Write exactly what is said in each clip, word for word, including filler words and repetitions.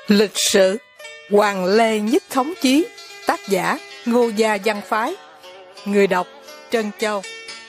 Lịch sử Hoàng Lê Nhất Thống Chí. Tác giả Ngô Gia Văn Phái. Người đọc Trân Châu.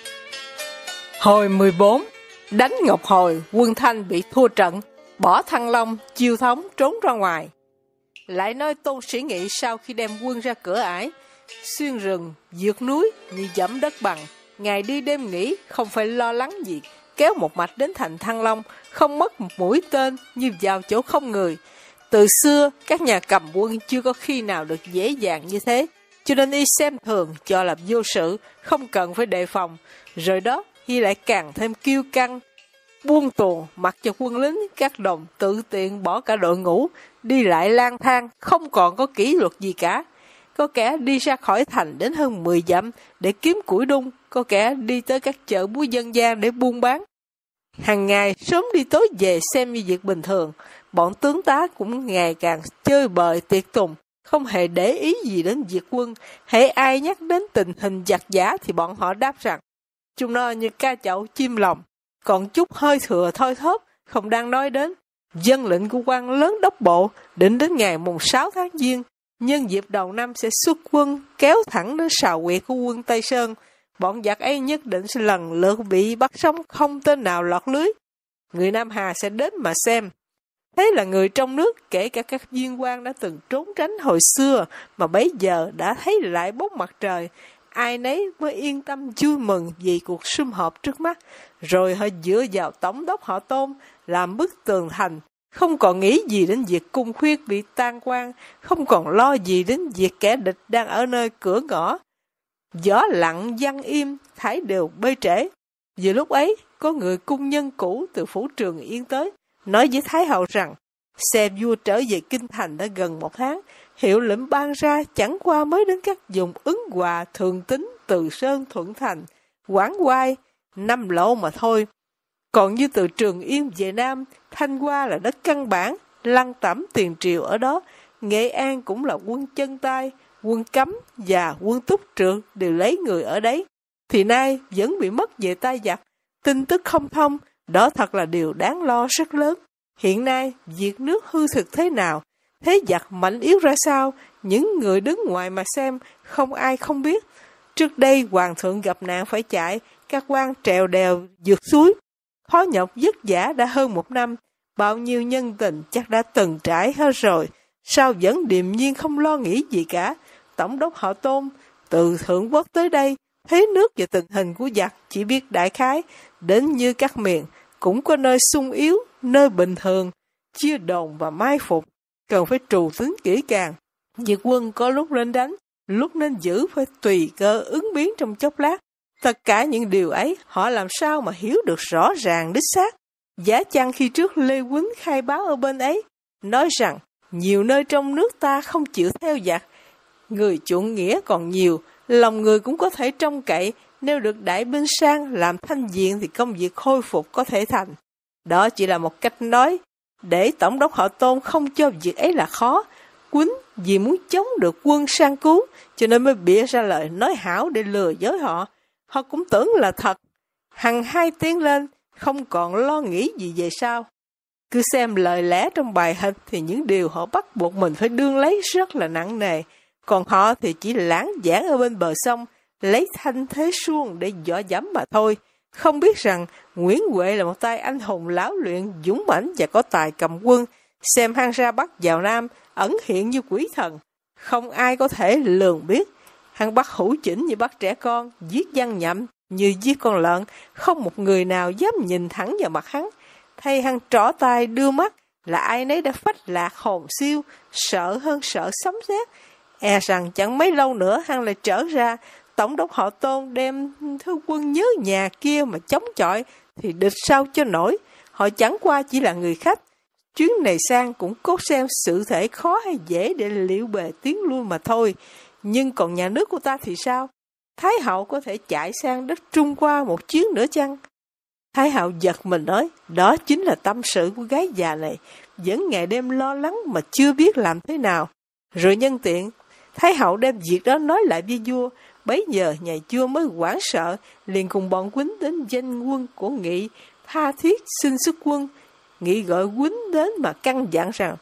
Hồi mười bốn. Đánh Ngọc Hồi, quân Thanh bị thua trận, bỏ Thăng Long, Chiêu Thống trốn ra ngoài. Lại nói Tôn Sĩ Nghị sau khi đem quân ra cửa ải, xuyên rừng, vượt núi như dẫm đất bằng, ngày đi đêm nghỉ, không phải lo lắng gì, kéo một mạch đến thành Thăng Long, không mất một mũi tên như vào chỗ không người. Từ xưa, các nhà cầm quân chưa có khi nào được dễ dàng như thế, cho nên y xem thường cho là vô sự, không cần phải đề phòng. Rồi đó, y lại càng thêm kiêu căng, buông tuồng mặc cho quân lính các đồng tự tiện bỏ cả đội ngũ, đi lại lang thang, không còn có kỷ luật gì cả. Có kẻ đi ra khỏi thành đến hơn mười dặm để kiếm củi đun, có kẻ đi tới các chợ búa dân gian để buôn bán. Hàng ngày sớm đi tối về xem như việc bình thường. Bọn tướng tá cũng ngày càng chơi bời tiệc tùng, không hề để ý gì đến việc quân. Hễ ai nhắc đến tình hình giặc giả thì bọn họ đáp rằng chúng nó như ca chậu chim lòng, còn chút hơi thừa thôi thóp không đang nói đến. Dân lệnh của quan lớn đốc bộ định đến ngày mùng sáu tháng Giêng, nhân dịp đầu năm sẽ xuất quân kéo thẳng đến sào quyệt của quân Tây Sơn. Bọn giặc ấy nhất định sẽ lần lượt bị bắt sống, không tên nào lọt lưới. Người Nam Hà sẽ đến mà xem. Thế là người trong nước, kể cả các viên quan đã từng trốn tránh hồi xưa, mà bấy giờ đã thấy lại bóng mặt trời, ai nấy mới yên tâm vui mừng vì cuộc sum họp trước mắt. Rồi họ dựa vào tổng đốc họ Tôn làm bức tường thành, không còn nghĩ gì đến việc cung khuyết bị tan quan, không còn lo gì đến việc kẻ địch đang ở nơi cửa ngõ. Gió lặng giăng im, thải đều bơi trễ. Vừa lúc ấy, có người cung nhân cũ từ phủ Trường Yên tới, nói với Thái hậu rằng xe vua trở về kinh thành đã gần một tháng, hiệu lệnh ban ra chẳng qua mới đến các vùng Ứng Hòa, Thường Tín, Từ Sơn, Thuận Thành, Quảng Oai, năm lộ mà thôi. Còn như từ Trường Yên về Nam, Thanh Hoa là đất căn bản, lăng tẩm tiền triều ở đó, Nghệ An cũng là quân chân tay, quân Cấm và quân Túc Trượng đều lấy người ở đấy, thì nay vẫn bị mất về tay giặc, tin tức không thông. Đó thật là điều đáng lo rất lớn. Hiện nay, việc nước hư thực thế nào, thế giặc mạnh yếu ra sao, những người đứng ngoài mà xem, không ai không biết. Trước đây, hoàng thượng gặp nạn phải chạy, các quan trèo đèo, vượt suối. Khó nhọc vất vả đã hơn một năm, bao nhiêu nhân tình chắc đã từng trải hết rồi. Sao vẫn điềm nhiên không lo nghĩ gì cả? Tổng đốc họ Tôn, từ Thượng Quốc tới đây, thế nước và tình hình của giặc chỉ biết đại khái, đến như các miền, cũng có nơi sung yếu, nơi bình thường, chia đồn và mai phục, cần phải trù tính kỹ càng. Việc quân có lúc lên đánh, lúc nên giữ phải tùy cơ ứng biến trong chốc lát. Tất cả những điều ấy, họ làm sao mà hiểu được rõ ràng đích xác. Giá chăng khi trước Lê Quýnh khai báo ở bên ấy, nói rằng nhiều nơi trong nước ta không chịu theo giặc, người chuộng nghĩa còn nhiều, lòng người cũng có thể trông cậy, nếu được đại binh sang làm thanh diện thì công việc khôi phục có thể thành. Đó chỉ là một cách nói, để tổng đốc họ Tôn không cho việc ấy là khó. Quýnh vì muốn chống được quân sang cứu, cho nên mới bịa ra lời nói hảo để lừa dối họ. Họ cũng tưởng là thật. Hằng hai tiếng lên, không còn lo nghĩ gì về sau. Cứ xem lời lẽ trong bài hình thì những điều họ bắt buộc mình phải đương lấy rất là nặng nề. Còn họ thì chỉ lãng giảng ở bên bờ sông, lấy thanh thế suông để dọa dẫm mà thôi. Không biết rằng Nguyễn Huệ là một tay anh hùng lão luyện, dũng mãnh và có tài cầm quân, xem hang ra Bắc vào Nam, ẩn hiện như quỷ thần. Không ai có thể lường biết. Hắn bắt hữu chỉnh như bắt trẻ con, giết văn nhậm như giết con lợn, không một người nào dám nhìn thẳng vào mặt hắn. Thay hắn trỏ tay đưa mắt là ai nấy đã phách lạc hồn siêu, sợ hơn sợ sấm sét. E rằng chẳng mấy lâu nữa hắn lại trở ra. Tổng đốc họ Tôn đem thứ quân nhớ nhà kia mà chống chọi thì địch sao cho nổi. Họ chẳng qua chỉ là người khách. Chuyến này sang cũng cốt xem sự thể khó hay dễ để liệu bề tiến lui mà thôi. Nhưng còn nhà nước của ta thì sao? Thái hậu có thể chạy sang đất Trung qua một chuyến nữa chăng? Thái hậu giật mình nói, đó chính là tâm sự của gái già này, vẫn ngày đêm lo lắng mà chưa biết làm thế nào. Rồi nhân tiện, Thái hậu đem việc đó nói lại với vua. Bấy giờ nhà vua mới hoảng sợ, liền cùng bọn Quýnh đến danh quân của Nghị, tha thiết xin xuất quân. Nghị gọi Quýnh đến mà căn dặn rằng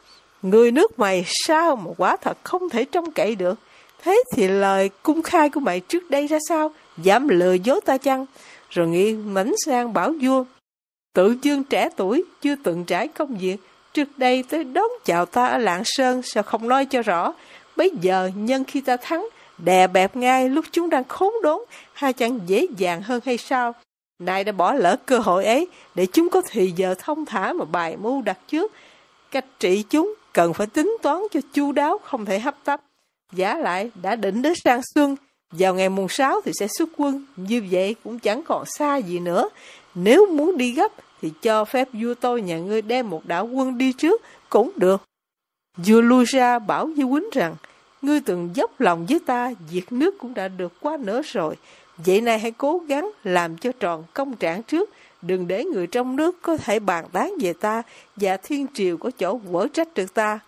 Người nước mày sao mà quả thật không thể trông cậy được. Thế thì lời cung khai của mày trước đây ra sao? Dám lừa dối ta chăng? Rồi nghĩ mảnh sang bảo vua, tự dương trẻ tuổi, chưa từng trải công việc. Trước đây tới đón chào ta ở Lạng Sơn, sao không nói cho rõ? Bây giờ nhân khi ta thắng, đè bẹp ngay lúc chúng đang khốn đốn, hay chẳng dễ dàng hơn hay sao? Nay đã bỏ lỡ cơ hội ấy, để chúng có thì giờ thông thả mà bài mưu đặt trước. Cách trị chúng cần phải tính toán cho chu đáo, không thể hấp tấp. Giả lại đã định đến sang xuân, vào ngày mùng sáu thì sẽ xuất quân, như vậy cũng chẳng còn xa gì nữa. Nếu muốn đi gấp thì cho phép vua tôi nhà ngươi đem một đạo quân đi trước cũng được. Vua lui ra bảo với Quýnh rằng, ngươi từng dốc lòng với ta, việc nước cũng đã được quá nửa rồi. Vậy này hãy cố gắng làm cho tròn công trạng trước, đừng để người trong nước có thể bàn tán về ta và thiên triều có chỗ quở trách được ta.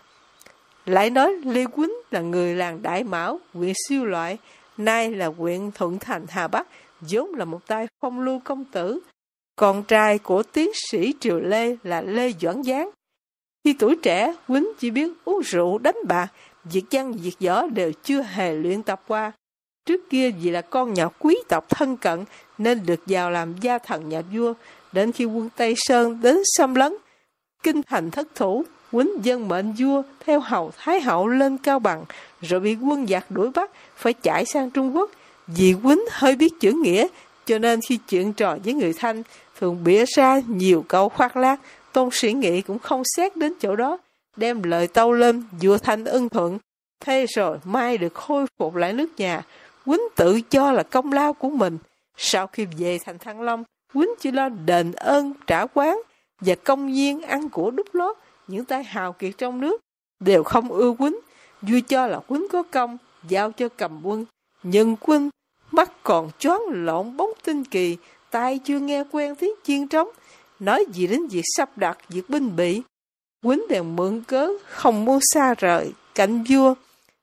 Lại nói Lê Quýnh là người làng Đại Mão, huyện Siêu Loại, nay là huyện Thuận Thành Hà Bắc, vốn là một tay phong lưu công tử, con trai của tiến sĩ triều Lê là Lê Doãn Giáng. Khi tuổi trẻ, Quýnh chỉ biết uống rượu đánh bạc, việc văn việc võ đều chưa hề luyện tập qua. Trước kia vì là con nhà quý tộc thân cận nên được vào làm gia thần nhà vua. Đến khi quân Tây Sơn đến xâm lấn, kinh thành thất thủ, Quýnh dân mệnh vua theo hầu Thái hậu lên Cao Bằng, rồi bị quân giặc đuổi bắt, phải chạy sang Trung Quốc. Vì Quýnh hơi biết chữ nghĩa, cho nên khi chuyện trò với người Thanh, thường bịa ra nhiều câu khoác lác. Tôn Sĩ Nghị cũng không xét đến chỗ đó, đem lời tâu lên, vua Thanh ưng thuận. Thế rồi mai được khôi phục lại nước nhà, Quýnh tự cho là công lao của mình. Sau khi về thành Thăng Long, Quýnh chỉ lo đền ơn trả quán và công nhiên ăn của đút lót. Những tay hào kiệt trong nước đều không ưa Quýnh, vua cho là Quýnh có công, giao cho cầm quân. Nhưng Quýnh mắt còn choáng lộn bóng tinh kỳ, tai chưa nghe quen tiếng chiên trống, nói gì đến việc sắp đặt việc binh bị. Quýnh đều mượn cớ không muốn xa rời cạnh vua,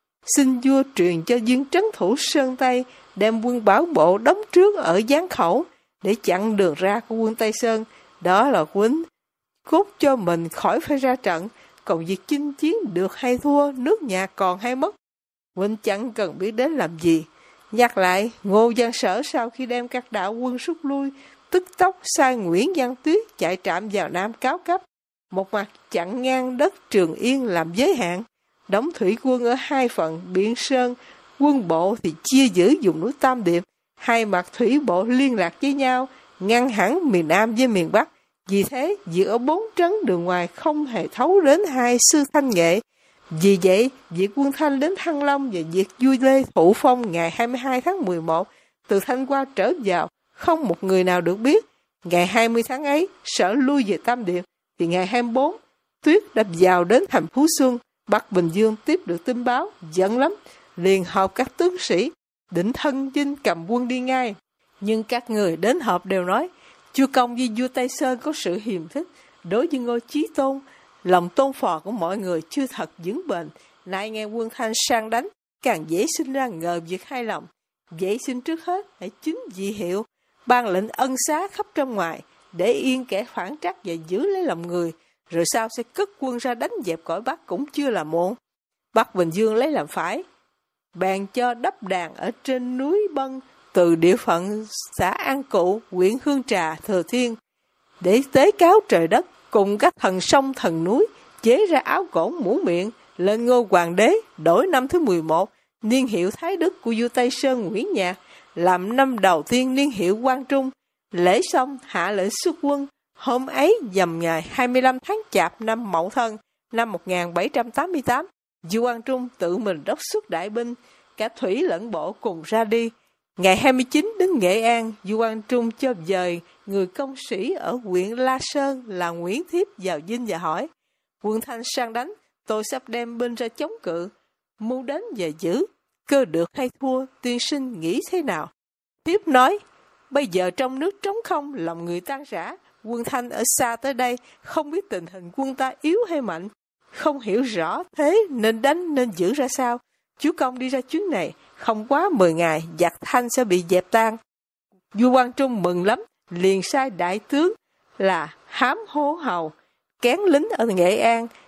xin vua truyền cho viên trấn thủ Sơn Tây đem quân bảo bộ đóng trước ở Giáng Khẩu để chặn đường ra của quân Tây Sơn. Đó là Quýnh cốt cho mình khỏi phải ra trận, còn việc chinh chiến được hay thua, nước nhà còn hay mất, Quýnh chẳng cần biết đến làm gì. Nhắc lại, Ngô Văn Sở sau khi đem các đạo quân rút lui, tức tốc sai Nguyễn Văn Tuyết chạy trạm vào Nam cáo cấp, một mặt chặn ngang đất Trường Yên làm giới hạn, đóng thủy quân ở hai phần Biện Sơn, quân bộ thì chia giữ vùng núi Tam Điệp, hai mặt thủy bộ liên lạc với nhau, ngăn hẳn miền Nam với miền Bắc. Vì thế, việc ở bốn trấn đường ngoài không hề thấu đến hai sư Thanh Nghệ. Vì vậy, việc quân Thanh đến Thăng Long và việc vua Lê thụ phong ngày hai mươi hai tháng mười một từ Thanh qua trở vào, không một người nào được biết. Ngày hai mươi tháng ấy, Sở lui về Tam Điệp, thì ngày hai mươi bốn, Tuyết đã vào đến thành Phú Xuân. Bắc Bình Dương tiếp được tin báo, giận lắm, liền họp các tướng sĩ, định thân chinh cầm quân đi ngay. Nhưng các người đến họp đều nói, Chúa Công với vua Tây Sơn có sự hiềm khích, đối với Ngô Chí Tôn, lòng tôn phò của mọi người chưa thật vững bền. Nay nghe quân Thanh sang đánh, càng dễ sinh ra ngờ việc hai lòng. Vậy xin trước hết hãy chứng dị hiệu, ban lệnh ân xá khắp trong ngoài, để yên kẻ phản trắc và giữ lấy lòng người, rồi sau sẽ cất quân ra đánh dẹp cõi Bắc cũng chưa là muộn. Bắc Bình Dương lấy làm phải, bèn cho đắp đàn ở trên núi Bân, từ địa phận xã An Cụ, huyện Hương Trà, Thừa Thiên, để tế cáo trời đất, cùng các thần sông thần núi, chế ra áo cổ mũ miệng, lên ngôi hoàng đế, đổi năm thứ mười một, niên hiệu Thái Đức của vua Tây Sơn Nguyễn Nhạc, làm năm đầu tiên niên hiệu Quang Trung. Lễ xong hạ lệnh xuất quân. Hôm ấy dầm ngày hai mươi lăm tháng Chạp năm Mậu Thân, năm một nghìn bảy trăm tám mươi tám, vua Quang Trung tự mình đốc xuất đại binh, cả thủy lẫn bộ cùng ra đi. Ngày hai mươi chín đến Nghệ An, vua Quang Trung cho dời người công sĩ ở huyện La Sơn là Nguyễn Thiếp vào dinh và hỏi, quân Thanh sang đánh, tôi sắp đem binh ra chống cự, mưu đến và giữ, cơ được hay thua, tiên sinh nghĩ thế nào? Thiếp nói, bây giờ trong nước trống không, lòng người tan rã, quân Thanh ở xa tới đây, không biết tình hình quân ta yếu hay mạnh, không hiểu rõ thế nên đánh nên giữ ra sao. Chúa Công đi ra chuyến này, không quá mười ngày, giặc Thanh sẽ bị dẹp tan. Vua Quang Trung mừng lắm, liền sai đại tướng là Hám Hố Hầu, kén lính ở Nghệ An,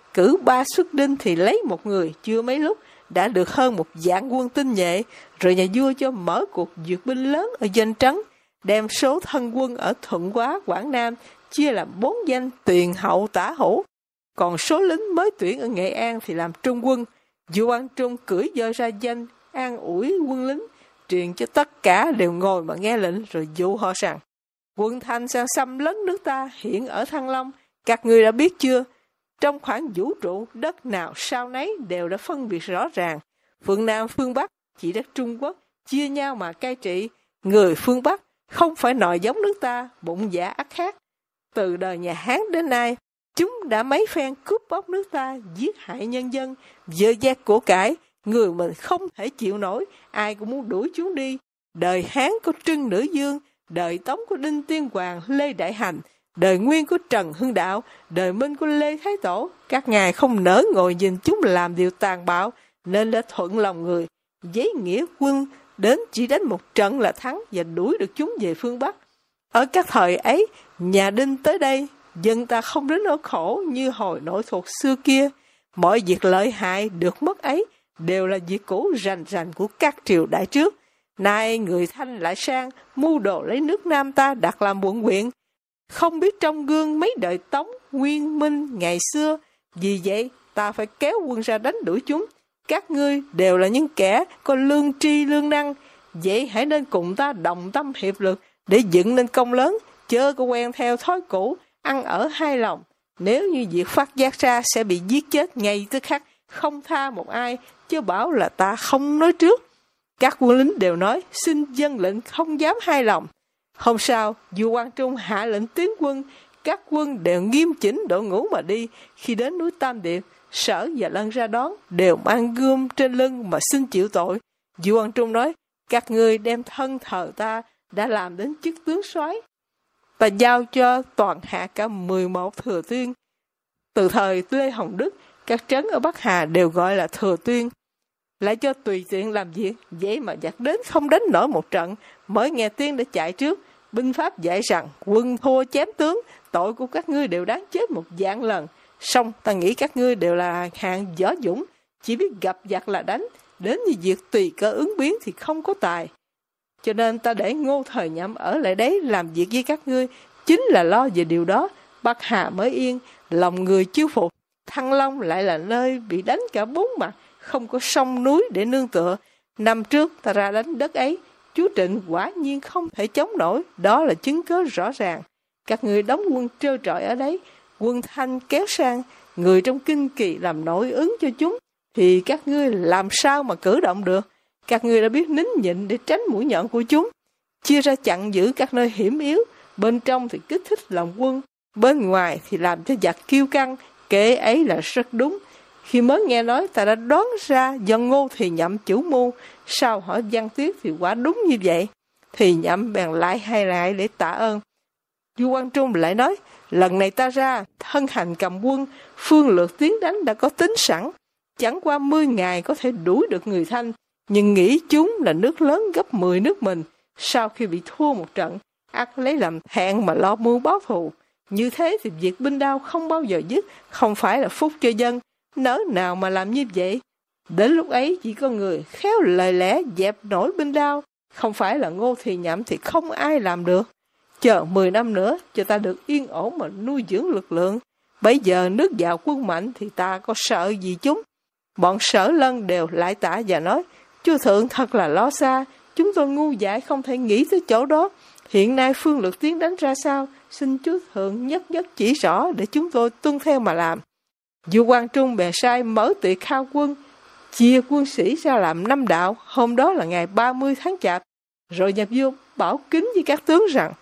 cử ba xuất đinh thì lấy một người, chưa mấy lúc đã được hơn một vạn quân tinh nhuệ. Rồi nhà vua cho mở cuộc duyệt binh lớn ở Doanh Trấn, đem số thân quân ở Thuận Hóa, Quảng Nam chia làm bốn danh: Tuyền, Hậu, Tả, Hữu. Còn số lính mới tuyển ở Nghệ An thì làm trung quân. Vua Quang Trung cưỡi voi ra danh, an ủi quân lính, truyền cho tất cả đều ngồi mà nghe lệnh, rồi dụ họ rằng: quân Thanh sang xâm lấn nước ta, hiện ở Thăng Long. Các ngươi đã biết chưa? Trong khoảng vũ trụ, đất nào sau nấy đều đã phân biệt rõ ràng. Phương Nam, phương Bắc, chỉ đất Trung Quốc, chia nhau mà cai trị. Người phương Bắc không phải nòi giống nước ta, bụng dạ ắt khác. Từ đời nhà Hán đến nay, chúng đã mấy phen cướp bóc nước ta, giết hại nhân dân, dơ dác của cải. Người mình không thể chịu nổi, ai cũng muốn đuổi chúng đi. Đời Hán có Trưng Nữ Dương, đời Tống của Đinh Tiên Hoàng, Lê Đại Hành, đời Nguyên của Trần Hưng Đạo, đời Minh của Lê Thái Tổ. Các ngài không nỡ ngồi nhìn chúng làm điều tàn bạo, nên đã thuận lòng người. Giấy nghĩa quân đến chỉ đánh một trận là thắng và đuổi được chúng về phương Bắc. Ở các thời ấy, nhà Đinh tới đây, dân ta không đến nỗi khổ như hồi nội thuộc xưa kia. Mọi việc lợi hại được mất ấy đều là việc cũ rành rành của các triều đại trước. Nay người Thanh lại sang mưu đồ lấy nước Nam ta đặt làm quận huyện, không biết trong gương mấy đời Tống, Nguyên, Minh ngày xưa. Vì vậy ta phải kéo quân ra đánh đuổi chúng. Các ngươi đều là những kẻ có lương tri lương năng, vậy hãy nên cùng ta đồng tâm hiệp lực để dựng nên công lớn, chớ có quen theo thói cũ, ăn ở hai lòng. Nếu như việc phát giác ra sẽ bị giết chết ngay tức khắc, không tha một ai, chứ bảo là ta không nói trước. Các quân lính đều nói xin dân lệnh, không dám hai lòng. Hôm sau, vua Quang Trung hạ lệnh tiến quân, các quân đều nghiêm chỉnh đội ngũ mà đi. Khi đến núi Tam Điệp, Sở và Lân ra đón, đều mang gươm trên lưng mà xin chịu tội. Vua Quang Trung nói: các ngươi đem thân thờ ta đã làm đến chức tướng soái, ta giao cho toàn hạ cả mười một thừa tuyên. Từ thời Lê Hồng Đức, các trấn ở Bắc Hà đều gọi là thừa tuyên, lại cho tùy tiện làm việc. Vậy mà giặc đến không đánh nổi một trận, mới nghe tiếng đã chạy trước. Binh pháp dạy rằng quân thua chém tướng, tội của các ngươi đều đáng chết một vạn lần. Song ta nghĩ các ngươi đều là hạng võ dũng, chỉ biết gặp giặc là đánh, đến như việc tùy cơ ứng biến thì không có tài. Cho nên ta để Ngô Thời Nhậm ở lại đấy làm việc với các ngươi, chính là lo về điều đó. Bắc Hà mới yên, lòng người chưa phục. Thăng Long lại là nơi bị đánh cả bốn mặt, không có sông núi để nương tựa. Năm trước ta ra đánh đất ấy, chúa Trịnh quả nhiên không thể chống nổi, đó là chứng cớ rõ ràng. Các người đóng quân trơ trọi ở đấy, quân Thanh kéo sang, người trong Kinh Kỳ làm nội ứng cho chúng, thì các ngươi làm sao mà cử động được. Các ngươi đã biết nín nhịn để tránh mũi nhọn của chúng, chia ra chặn giữ các nơi hiểm yếu, bên trong thì kích thích lòng quân, bên ngoài thì làm cho giặc kiêu căng. Kế ấy là rất đúng. Khi mới nghe nói, ta đã đoán ra do Ngô Thì Nhậm chủ mưu. Sau hỏi Văn Tuyết thì quả đúng như vậy. Thì Nhậm bèn lại hay lại để tạ ơn. Vua Quang Trung lại nói: lần này ta ra thân hành cầm quân, phương lược tiến đánh đã có tính sẵn, chẳng qua mươi ngày có thể đuổi được người Thanh. Nhưng nghĩ chúng là nước lớn gấp mười nước mình, sau khi bị thua một trận, ắt lấy làm thẹn mà lo mưu báo thù. Như thế thì việc binh đao không bao giờ dứt, không phải là phúc cho dân, nỡ nào mà làm như vậy. Đến lúc ấy chỉ có người khéo lời lẽ dẹp nổi binh đao, không phải là Ngô Thì Nhậm thì không ai làm được. Chờ mười năm nữa cho ta được yên ổn mà nuôi dưỡng lực lượng. Bây giờ nước vào quân mạnh thì ta có sợ gì chúng. Bọn Sở Lân đều lại tả và nói: chúa thượng thật là lo xa, chúng tôi ngu dại không thể nghĩ tới chỗ đó. Hiện nay phương lược tiến đánh ra sao, xin chúa thượng nhất nhất chỉ rõ để chúng tôi tuân theo mà làm. Vua Quang Trung bèn sai mở tiệc khao quân, chia quân sĩ ra làm năm đạo. Hôm đó là ngày ba mươi tháng Chạp. Rồi nhà vua bảo kính với các tướng rằng: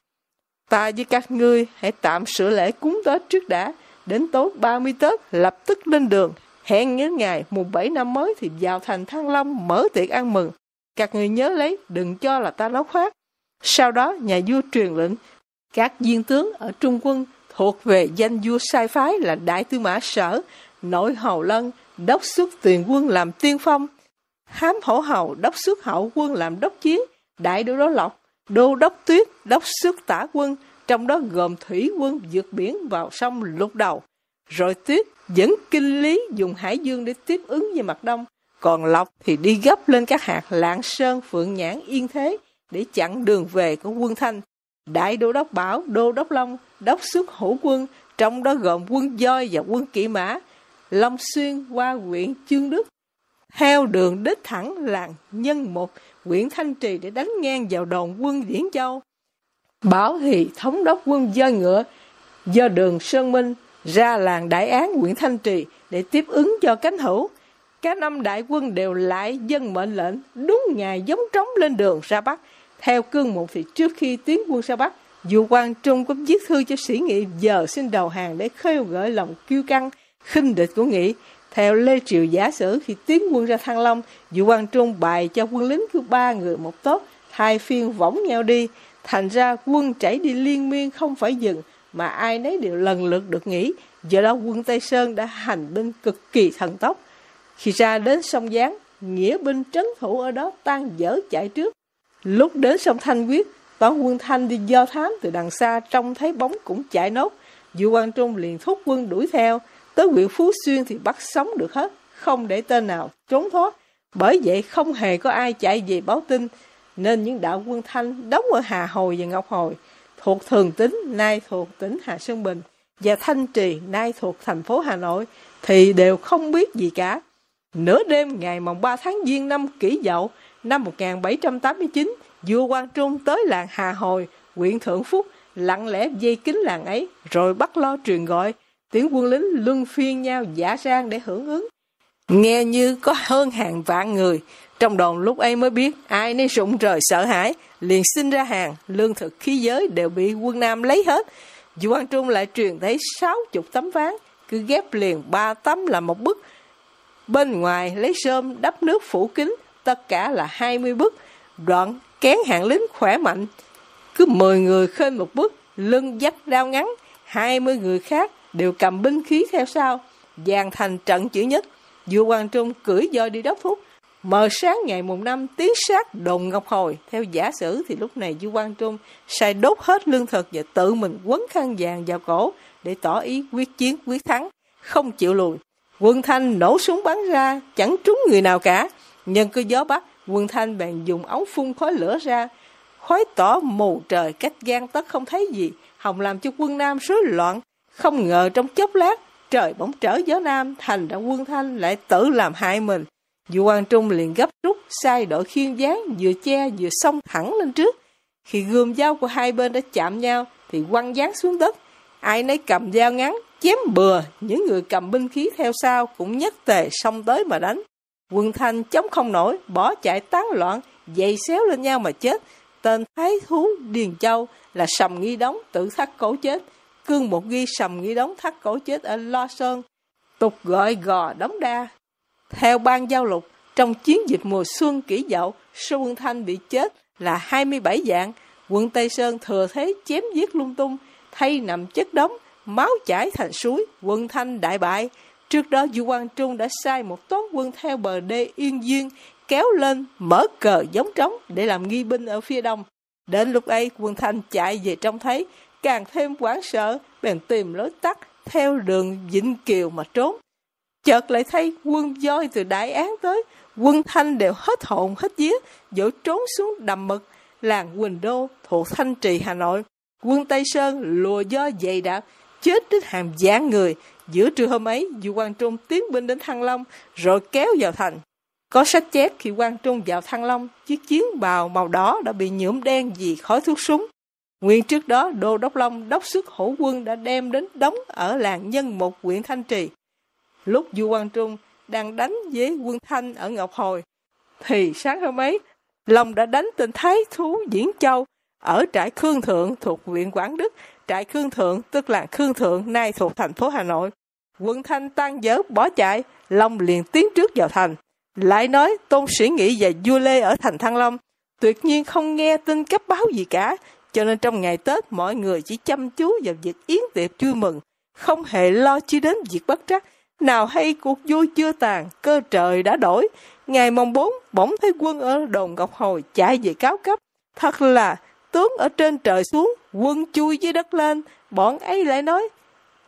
ta với các ngươi hãy tạm sửa lễ cúng Tết trước đã, đến tối ba mươi Tết lập tức lên đường, hẹn đến ngày mùng bảy năm mới thì vào thành Thăng Long mở tiệc ăn mừng. Các ngươi nhớ lấy, đừng cho là ta nói khoác. Sau đó nhà vua truyền lệnh các viên tướng ở Trung quân thuộc về danh vua sai phái là Đại Tư Mã Sở, Nội Hầu Lân, đốc xuất tiền quân làm tiên phong, Hám Hổ Hầu đốc xuất hậu quân làm đốc chiến, Đại Đô Đốc Lộc, Đô Đốc Tuyết đốc xuất tả quân, trong đó gồm thủy quân vượt biển vào sông Lục Đầu. rồi Tuyết dẫn kinh lý dùng Hải Dương để tiếp ứng về mặt đông, còn Lộc thì đi gấp lên các hạt Lạng Sơn, Phượng Nhãn, Yên Thế để chặn đường về của quân Thanh. Đại đô đốc Bảo, đô đốc Long đốc xuất hữu quân, trong đó gồm quân Voi và quân Kỵ Mã, Long Xuyên qua huyện Chương Đức, theo đường đích thẳng làng Nhân Mục, huyện Thanh Trì để đánh ngang vào đồn quân Điển Châu. Bảo thì thống đốc quân Voi Ngựa do đường Sơn Minh ra làng Đại Án, huyện Thanh Trì để tiếp ứng cho cánh hữu. Cả năm đại quân đều lại dân mệnh lệnh đúng ngày gióng trống lên đường ra Bắc. Theo cương mục thì trước khi tiến quân ra Bắc, Vua Quang Trung có viết thư cho Sĩ Nghị giờ xin đầu hàng để khơi gợi lòng kiêu căng, khinh địch của Nghị. Theo Lê Triều giả sử, khi tiến quân ra Thăng Long, Vua Quang Trung bày cho quân lính cứ ba người một tốt, thay phiên võng nhau đi. Thành ra quân chảy đi liên miên không phải dừng, mà ai nấy đều lần lượt được nghỉ. Do đó quân Tây Sơn đã hành binh cực kỳ thần tốc. Khi ra đến sông Gián, nghĩa binh trấn thủ ở đó tan dở chạy trước. Lúc đến sông Thanh Quyết, toán quân Thanh đi do thám từ đằng xa trông thấy bóng cũng chạy nốt. Vua Quang Trung liền thúc quân đuổi theo, tới huyện Phú Xuyên thì bắt sống được hết, không để tên nào trốn thoát. Bởi vậy không hề có ai chạy về báo tin, nên những đạo quân Thanh đóng ở Hà Hồi và Ngọc Hồi, thuộc Thường Tín, nay thuộc tỉnh Hà Sơn Bình, và Thanh Trì, nay thuộc thành phố Hà Nội, thì đều không biết gì cả. Nửa đêm ngày mồng ba tháng Giêng năm Kỷ Dậu, năm một nghìn bảy trăm tám mươi chín, vua Quang Trung tới làng Hà Hồi, huyện Thượng Phúc, lặng lẽ vây kín làng ấy, rồi bắt lo truyền gọi. Tiếng quân lính luân phiên nhau giả sang để hưởng ứng. Nghe như có hơn hàng vạn người. Trong đồn lúc ấy mới biết ai nấy rụng rời sợ hãi, liền xin ra hàng, lương thực khí giới đều bị quân Nam lấy hết. Vua Quang Trung lại truyền thấy sáu chục tấm ván, cứ ghép liền ba tấm là một bức. Bên ngoài lấy rơm đắp nước phủ kín, tất cả là hai mươi bức. Đoạn kén hạng lính khỏe mạnh, cứ mười người khênh một bức, lưng dắt đao ngắn, hai mươi người khác đều cầm binh khí theo sau, dàn thành trận chữ nhất. Vua Quang Trung cưỡi voi đi đốc thúc. Mờ sáng ngày mùng năm tiến sát đồn Ngọc Hồi. Theo giả sử thì lúc này vua Quang Trung sai đốt hết lương thực và tự mình quấn khăn vàng vào cổ để tỏ ý quyết chiến quyết thắng, không chịu lùi. Quân Thanh nổ súng bắn ra, chẳng trúng người nào cả. Nhân cơ gió bắc, quân Thanh bèn dùng ống phun khói lửa ra, khói tỏ mù trời cách gan tất không thấy gì, hòng làm cho quân Nam rối loạn. Không ngờ trong chốc lát trời bỗng trở gió Nam, thành ra quân Thanh lại tự làm hại mình. Vua Quang Trung liền gấp rút sai đội khiên gián vừa che vừa xông thẳng lên trước. Khi gươm dao của hai bên đã chạm nhau thì quăng gián xuống đất, ai nấy cầm dao ngắn chém bừa. Những người cầm binh khí theo sau cũng nhất tề xông tới mà đánh. Quân Thanh chống không nổi, bỏ chạy tán loạn, giày xéo lên nhau mà chết. Tên thái thú Điền Châu là Sầm Nghi Đống tự thắt cổ chết. Cương một ghi Sầm Nghi Đống thắt cổ chết ở Lo Sơn, tục gọi Gò Đống Đa. Theo ban giao lục, trong chiến dịch mùa xuân Kỷ Dậu, số quân Thanh bị chết là hai mươi bảy vạn. Quân Tây Sơn thừa thế chém giết lung tung, thay nằm chất đống, máu chảy thành suối, quân Thanh đại bại. Trước đó vua Quang Trung đã sai một toán quân theo bờ đê Yên Duyên kéo lên mở cờ giống trống để làm nghi binh ở phía đông. Đến lúc ấy quân Thanh chạy về trông thấy, càng thêm hoảng sợ, bèn tìm lối tắt theo đường Vĩnh Kiều mà trốn. Chợt lại thấy quân Voi từ Đại Án tới, quân Thanh đều hết hồn hết vía, vội trốn xuống Đầm Mực, làng Quỳnh Đô thuộc Thanh Trì, Hà Nội. Quân Tây Sơn lùa do dày đạp, chết đến hàng vạn người. Giữa trưa hôm ấy, vua Quang Trung tiến binh đến Thăng Long, rồi kéo vào thành. Có sách chép khi Quang Trung vào Thăng Long, chiếc chiến bào màu đỏ đã bị nhuộm đen vì khói thuốc súng. Nguyên trước đó, Đô Đốc Long đốc xuất hữu quân đã đem đến đóng ở làng Nhân Mục, huyện Thanh Trì. Lúc vua Quang Trung đang đánh với quân Thanh ở Ngọc Hồi, thì sáng hôm ấy, Long đã đánh tên thái thú Diễn Châu ở trại Khương Thượng thuộc huyện Quảng Đức. Trại Khương Thượng tức là Khương Thượng, nay thuộc thành phố Hà Nội. Quân Thanh tan vỡ bỏ chạy, Long liền tiến trước vào thành. Lại nói Tôn Sĩ Nghị và vua Lê ở thành Thăng Long tuyệt nhiên không nghe tin cấp báo gì cả, cho nên trong ngày Tết mọi người chỉ chăm chú vào việc yến tiệc vui mừng, không hề lo chi đến việc bất trắc. Nào hay cuộc vui chưa tàn, cơ trời đã đổi. Ngày mồng bốn bỗng thấy quân ở đồn Ngọc Hồi chạy về cáo cấp. Thật là tướng ở trên trời xuống, quân chui dưới đất lên. Bọn ấy lại nói,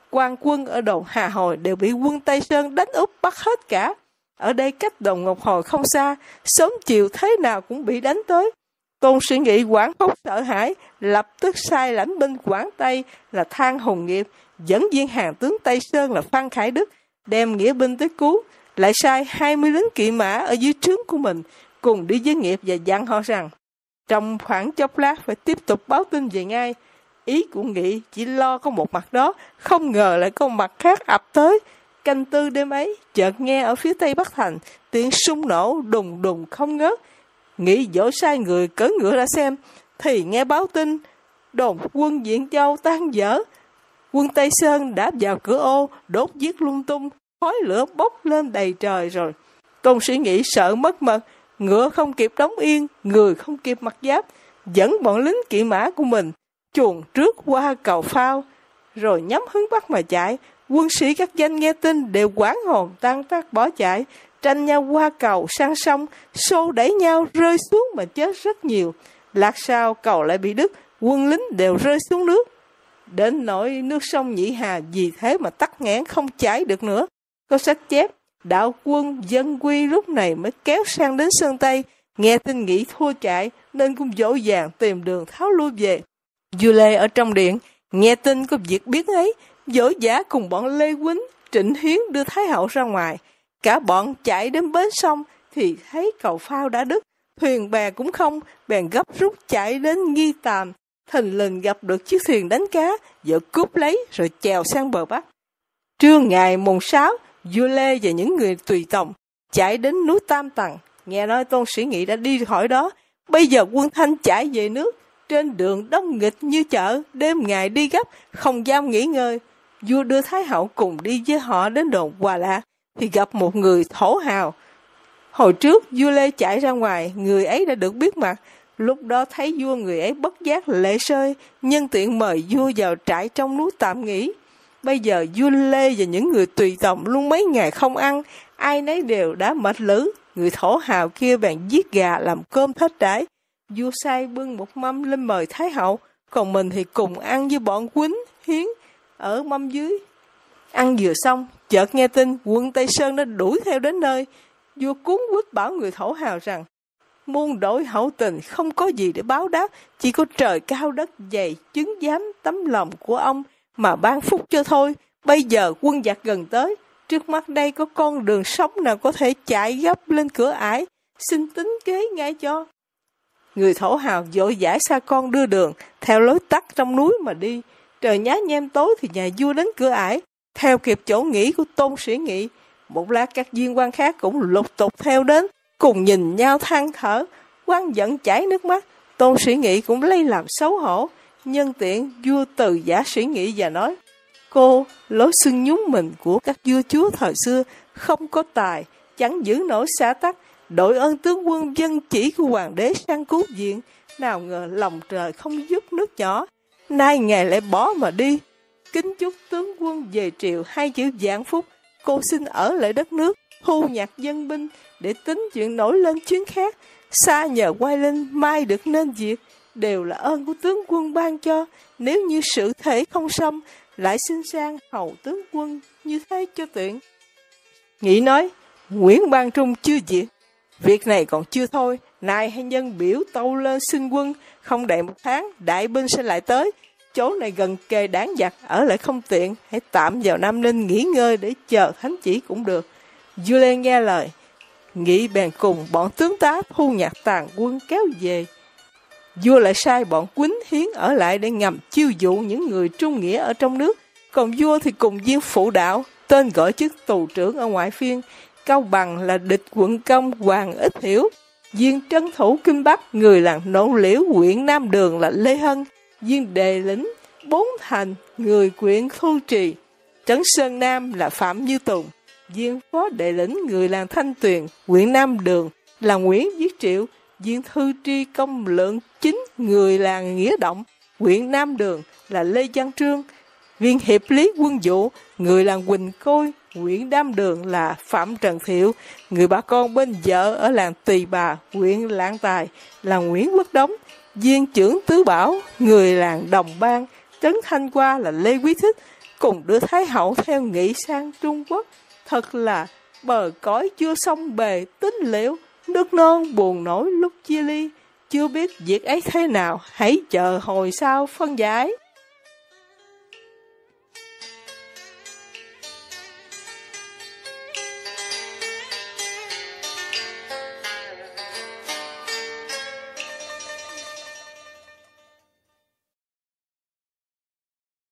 quan quân ở đồn Hà Hồi đều bị quân Tây Sơn đánh úp bắt hết cả. Ở đây cách đồn Ngọc Hồi không xa, sớm chiều thế nào cũng bị đánh tới. Tôn Sĩ Nghị hoảng hốt sợ hãi, lập tức sai lãnh binh Quảng Tây là Thang Hùng Nghiệp, dẫn viên hàng tướng Tây Sơn là Phan Khải Đức, đem nghĩa binh tới cứu, lại sai hai mươi lính kỵ mã ở dưới trướng của mình, cùng đi với Nghiệp và dặn họ rằng, trong khoảng chốc lát phải tiếp tục báo tin về ngay. Ý của Nghị chỉ lo có một mặt đó, không ngờ lại có một mặt khác ập tới. Canh tư đêm ấy, chợt nghe ở phía tây Bắc Thành, tiếng súng nổ đùng đùng không ngớt. Nghị dỗ sai người cưỡi ngựa ra xem, thì nghe báo tin, đồn quân Diện Châu tan dở. Quân Tây Sơn đã vào cửa ô, đốt giết lung tung, khói lửa bốc lên đầy trời rồi. Tôn Sĩ Nghị sợ mất mật, ngựa không kịp đóng yên, người không kịp mặc giáp, dẫn bọn lính kỵ mã của mình chuồn trước qua cầu Phao, rồi nhắm hướng Bắc mà chạy. Quân sĩ các danh nghe tin đều hoảng hồn tan tác bỏ chạy, tranh nhau qua cầu sang sông, xô đẩy nhau rơi xuống mà chết rất nhiều. Lát sau cầu lại bị đứt, quân lính đều rơi xuống nước. Đến nỗi nước sông Nhị Hà vì thế mà tắc nghẽn không chảy được nữa. Có sách chép, đạo quân Dân Quy lúc này mới kéo sang đến Sơn Tây, nghe tin Nghị thua chạy nên cũng dỗ dàng tìm đường tháo lui về. Vua Lê ở trong điện, nghe tin có việc biến ấy, dỗ dã cùng bọn Lê Quýnh, Trịnh Hiến đưa Thái Hậu ra ngoài. Cả bọn chạy đến bến sông thì thấy cầu Phao đã đứt, thuyền bè cũng không, bèn gấp rút chạy đến Nghi Tàm. Thình lình gặp được chiếc thuyền đánh cá, vợ cướp lấy rồi chèo sang bờ Bắc. Trưa ngày mùng sáu, vua Lê và những người tùy tòng chạy đến núi Tam Tầng, nghe nói Tôn Sĩ Nghị đã đi khỏi đó. Bây giờ quân Thanh chạy về nước, trên đường đông nghịch như chợ, đêm ngày đi gấp, không dám nghỉ ngơi. Vua đưa Thái Hậu cùng đi với họ đến đồn Hòa Lạc, thì gặp một người thổ hào. Hồi trước vua Lê chạy ra ngoài, người ấy đã được biết mặt. Lúc đó thấy vua, người ấy bất giác lệ rơi, nhân tiện mời vua vào trại trong núi tạm nghỉ. Bây giờ vua Lê và những người tùy tòng luôn mấy ngày không ăn, ai nấy đều đã mệt lử. Người thổ hào kia bèn giết gà làm cơm thết đãi. Vua sai bưng một mâm lên mời Thái Hậu, còn mình thì cùng ăn với bọn Quýnh, Hiến ở mâm dưới. Ăn vừa xong, chợt nghe tin quân Tây Sơn đã đuổi theo đến nơi. Vua cuống quýt bảo người thổ hào rằng, muôn đổi hậu tình không có gì để báo đáp, chỉ có trời cao đất dày chứng giám tấm lòng của ông mà ban phúc cho thôi. Bây giờ quân giặc gần tới, trước mắt đây có con đường sống nào có thể chạy gấp lên cửa ải, xin tính kế ngay cho. Người thổ hào vội vã xa con đưa đường, theo lối tắt trong núi mà đi. Trời nhá nhem tối thì nhà vua đến cửa ải, theo kịp chỗ nghỉ của Tôn Sĩ Nghị. Một lát các viên quan khác cũng lục tục theo đến, cùng nhìn nhau than thở, quan giận chảy nước mắt. Tôn Sĩ Nghị cũng lấy làm xấu hổ. Nhân tiện vua từ giả Sĩ Nghị và nói, cô lối xưng nhúng mình của các vua chúa thời xưa không có tài, chẳng giữ nổi xã tắc, đội ơn tướng quân dân chỉ của hoàng đế sang cứu viện, nào ngờ lòng trời không giúp nước nhỏ, nay ngài lại bỏ mà đi. Kính chúc tướng quân về triều hai chữ vạn phúc, cô xin ở lại đất nước, thu nhặt dân binh để tính chuyện nổi lên chuyến khác. Xa nhờ quay lên mai được nên việc, đều là ơn của tướng quân ban cho. Nếu như sự thể không xong, lại xin sang hầu tướng quân như thế cho tiện. Nghị nói, Nguyễn Ban Trung chưa diệt, việc này còn chưa thôi, nay hay nhân biểu tâu lên xin quân, không đầy một tháng đại binh sẽ lại tới. Chỗ này gần kề đáng giặc, ở lại không tiện, hãy tạm vào Nam Ninh nghỉ ngơi để chờ thánh chỉ cũng được. Vua Lê nghe lời, Nghị bèn cùng bọn tướng tá thu nhặt tàn quân kéo về. Vua lại sai bọn Quýnh, Hiến ở lại để ngầm chiêu dụ những người trung nghĩa ở trong nước. Còn vua thì cùng viên phụ đạo, tên gọi chức tù trưởng ở ngoại phiên. Cao Bằng là địch quận công Hoàng Ích Hiểu. Viên trấn thủ Kinh Bắc, người làng Nộ Liễu huyện Nam Đường là Lê Hân. Viên đề lĩnh Bốn Thành, người huyện Thu Trì. Trấn Sơn Nam là Phạm Như Tùng. Viên phó đệ lĩnh người làng Thanh Tuyền, huyện Nam Đường là Nguyễn Viết Triệu. Viên thư tri công lượng chính người làng Nghĩa Động, huyện Nam Đường là Lê Văn Trương. Viên hiệp lý quân vụ người làng Quỳnh Côi, huyện Nam Đường là Phạm Trần Thiệu. Người bà con bên vợ ở làng Tỳ Bà, huyện Lạng Tài là Nguyễn Quốc Đống. Viên trưởng tứ bảo người làng Đồng Ban, trấn Thanh Qua là Lê Quý Thích. cùng đưa Thái hậu theo nghị sang Trung Quốc. Thật là bờ cõi chưa xong bề tính liệu, nước non buồn nổi lúc chia ly. Chưa biết việc ấy thế nào, hãy chờ hồi sau phân giải.